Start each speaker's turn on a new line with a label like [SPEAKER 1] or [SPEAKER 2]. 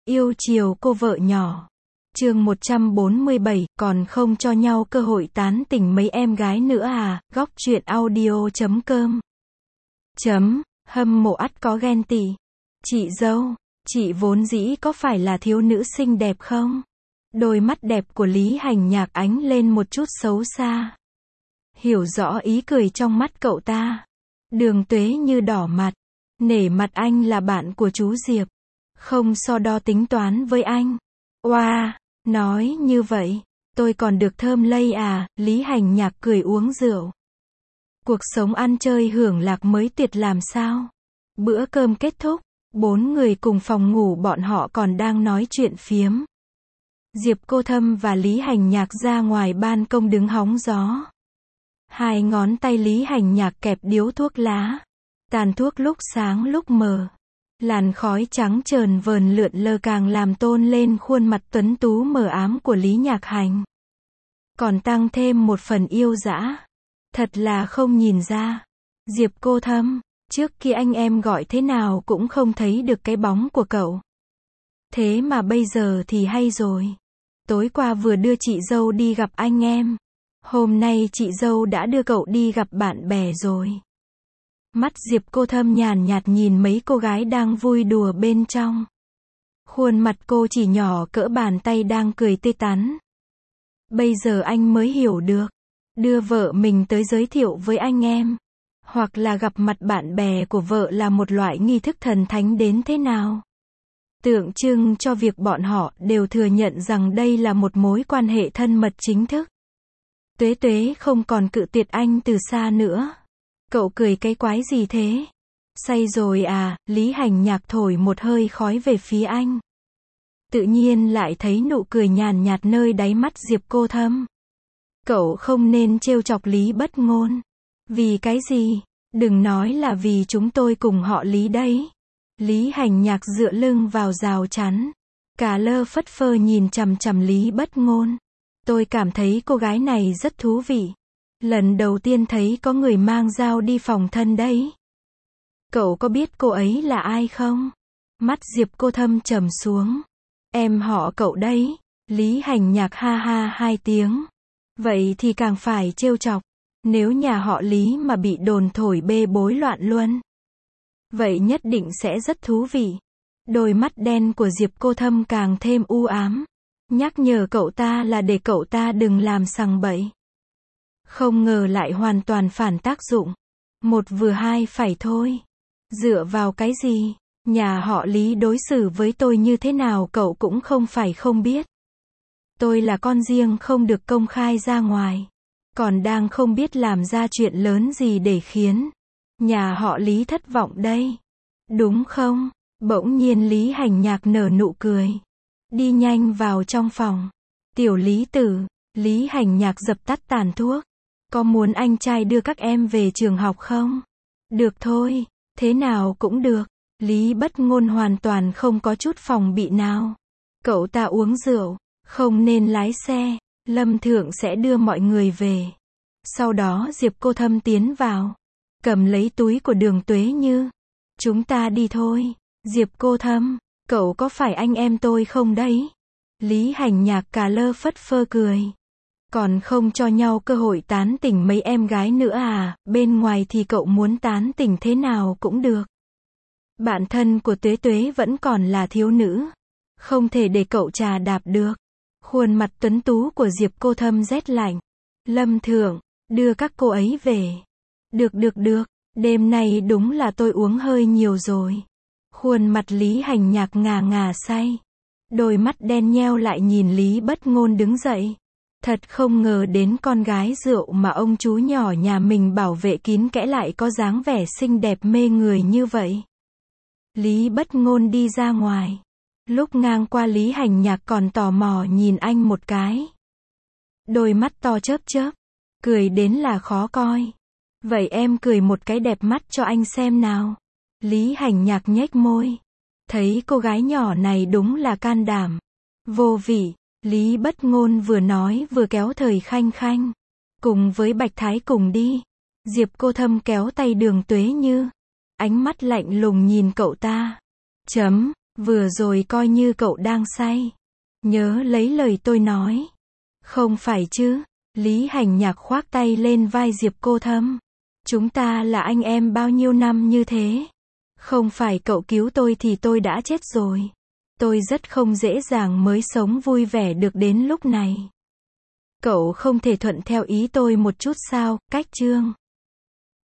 [SPEAKER 1] Yêu chiều cô vợ nhỏ. Chương 147, còn không cho nhau cơ hội tán tỉnh mấy em gái nữa à, góc truyện audio.com. Hâm mộ ắt có ghen tị. Chị dâu, chị vốn dĩ có phải là thiếu nữ xinh đẹp không? Đôi mắt đẹp của Lý Hành Nhạc ánh lên một chút xấu xa. Hiểu rõ ý cười trong mắt cậu ta. Đường Tuế như đỏ mặt. Nể mặt anh là bạn của chú Diệp. Không so đo tính toán với anh. Oa, nói như vậy, tôi còn được thơm lây à, Lý Hành Nhạc cười uống rượu. Cuộc sống ăn chơi hưởng lạc mới tuyệt làm sao. Bữa cơm kết thúc, 4 người cùng phòng ngủ bọn họ còn đang nói chuyện phiếm. Diệp Cô Thâm và Lý Hành Nhạc ra ngoài ban công đứng hóng gió. Hai ngón tay Lý Hành Nhạc kẹp điếu thuốc lá. Tàn thuốc lúc sáng lúc mờ. Làn khói trắng trờn vờn lượn lờ càng làm tôn lên khuôn mặt tuấn tú mờ ám của Lý Nhạc Hành. Còn tăng thêm một phần yêu dã. Thật là không nhìn ra. Diệp Cô Thâm, trước kia anh em gọi thế nào cũng không thấy được cái bóng của cậu. Thế mà bây giờ thì hay rồi. Tối qua vừa đưa chị dâu đi gặp anh em. Hôm nay chị dâu đã đưa cậu đi gặp bạn bè rồi. Mắt Diệp Cô Thâm nhàn nhạt nhìn mấy cô gái đang vui đùa bên trong. Khuôn mặt cô chỉ nhỏ cỡ bàn tay đang cười tươi tắn. Bây giờ anh mới hiểu được. Đưa vợ mình tới giới thiệu với anh em. Hoặc là gặp mặt bạn bè của vợ là một loại nghi thức thần thánh đến thế nào. Tượng trưng cho việc bọn họ đều thừa nhận rằng đây là một mối quan hệ thân mật chính thức. Tuế Tuế không còn cự tuyệt anh từ xa nữa. Cậu cười cái quái gì thế? Say rồi à, Lý Hành Nhạc thổi một hơi khói về phía anh. Tự nhiên lại thấy nụ cười nhàn nhạt nơi đáy mắt Diệp Cô Thâm. Cậu không nên trêu chọc Lý Bất Ngôn. Vì cái gì? Đừng nói là vì chúng tôi cùng họ Lý đấy. Lý Hành Nhạc dựa lưng vào rào chắn. Cả lơ phất phơ nhìn chằm chằm Lý Bất Ngôn. Tôi cảm thấy cô gái này rất thú vị. Lần đầu tiên thấy có người mang dao đi phòng thân đấy. Cậu có biết cô ấy là ai không? Mắt Diệp Cô Thâm trầm xuống. Em họ cậu đấy. Lý Hành Nhạc ha ha hai tiếng. Vậy thì càng phải trêu chọc. Nếu nhà họ Lý mà bị đồn thổi bê bối loạn luôn. Vậy nhất định sẽ rất thú vị. Đôi mắt đen của Diệp Cô Thâm càng thêm u ám. Nhắc nhở cậu ta là để cậu ta đừng làm sằng bậy. Không ngờ lại hoàn toàn phản tác dụng. Một vừa hai phải thôi. Dựa vào cái gì? Nhà họ Lý đối xử với tôi như thế nào cậu cũng không phải không biết. Tôi là con riêng không được công khai ra ngoài. Còn đang không biết làm ra chuyện lớn gì để khiến nhà họ Lý thất vọng đây. Đúng không? Bỗng nhiên Lý Hành Nhạc nở nụ cười. Đi nhanh vào trong phòng. Tiểu Lý Tử. Lý Hành Nhạc dập tắt tàn thuốc. Có muốn anh trai đưa các em về trường học không? Được thôi, thế nào cũng được. Lý Bất Ngôn hoàn toàn không có chút phòng bị nào. Cậu ta uống rượu, không nên lái xe, Lâm Thượng sẽ đưa mọi người về. Sau đó Diệp Cô Thâm tiến vào, cầm lấy túi của Đường Tuế Như. Chúng ta đi thôi. Diệp Cô Thâm, cậu có phải anh em tôi không đấy? Lý Hành Nhạc cà lơ phất phơ cười. Còn không cho nhau cơ hội tán tỉnh mấy em gái nữa à, bên ngoài thì cậu muốn tán tỉnh thế nào cũng được. Bạn thân của Tuế Tuế vẫn còn là thiếu nữ. Không thể để cậu trà đạp được. Khuôn mặt tuấn tú của Diệp Cô Thâm rét lạnh. Lâm Thượng, đưa các cô ấy về. Được, đêm nay đúng là tôi uống hơi nhiều rồi. Khuôn mặt Lý Hành Nhạc ngà ngà say. Đôi mắt đen nheo lại nhìn Lý Bất Ngôn đứng dậy. Thật không ngờ đến con gái rượu mà ông chú nhỏ nhà mình bảo vệ kín kẽ lại có dáng vẻ xinh đẹp mê người như vậy. Lý Bất Ngôn đi ra ngoài. Lúc ngang qua Lý Hành Nhạc còn tò mò nhìn anh một cái. Đôi mắt to chớp chớp. Cười đến là khó coi. Vậy em cười một cái đẹp mắt cho anh xem nào. Lý Hành Nhạc nhếch môi. Thấy cô gái nhỏ này đúng là can đảm. Vô vị. Lý Bất Ngôn vừa nói vừa kéo Thời Khanh Khanh. Cùng với Bạch Thái cùng đi. Diệp Cô Thâm kéo tay Đường Tuế Như. Ánh mắt lạnh lùng nhìn cậu ta. Vừa rồi coi như cậu đang say. Nhớ lấy lời tôi nói. Không phải chứ? Lý Hành Nhạc khoác tay lên vai Diệp Cô Thâm. Chúng ta là anh em bao nhiêu năm như thế? Không phải cậu cứu tôi thì tôi đã chết rồi. Tôi rất không dễ dàng mới sống vui vẻ được đến lúc này. Cậu không thể thuận theo ý tôi một chút sao, Cách Trương?